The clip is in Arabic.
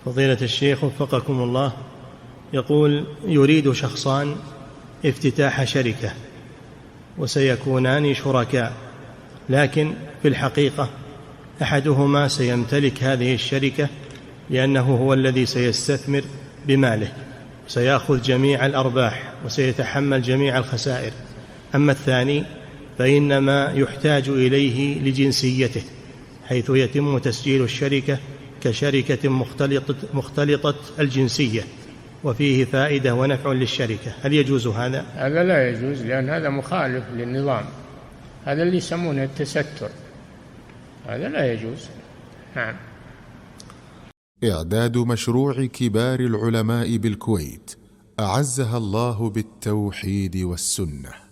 فضيلة الشيخ وفقكم الله، يقول: يريد شخصان افتتاح شركة وسيكونان شركاء، لكن في الحقيقة أحدهما سيمتلك هذه الشركة لأنه هو الذي سيستثمر بماله، سيأخذ جميع الأرباح وسيتحمل جميع الخسائر، أما الثاني فإنما يحتاج إليه لجنسيته، حيث يتم تسجيل الشركة كشركة مختلطة الجنسية، وفيه فائدة ونفع للشركة. هل يجوز هذا؟ هذا لا يجوز، لأن هذا مخالف للنظام، هذا اللي يسمونه التستر، هذا لا يجوز. نعم. إعداد مشروع كبار العلماء بالكويت أعزها الله بالتوحيد والسنة.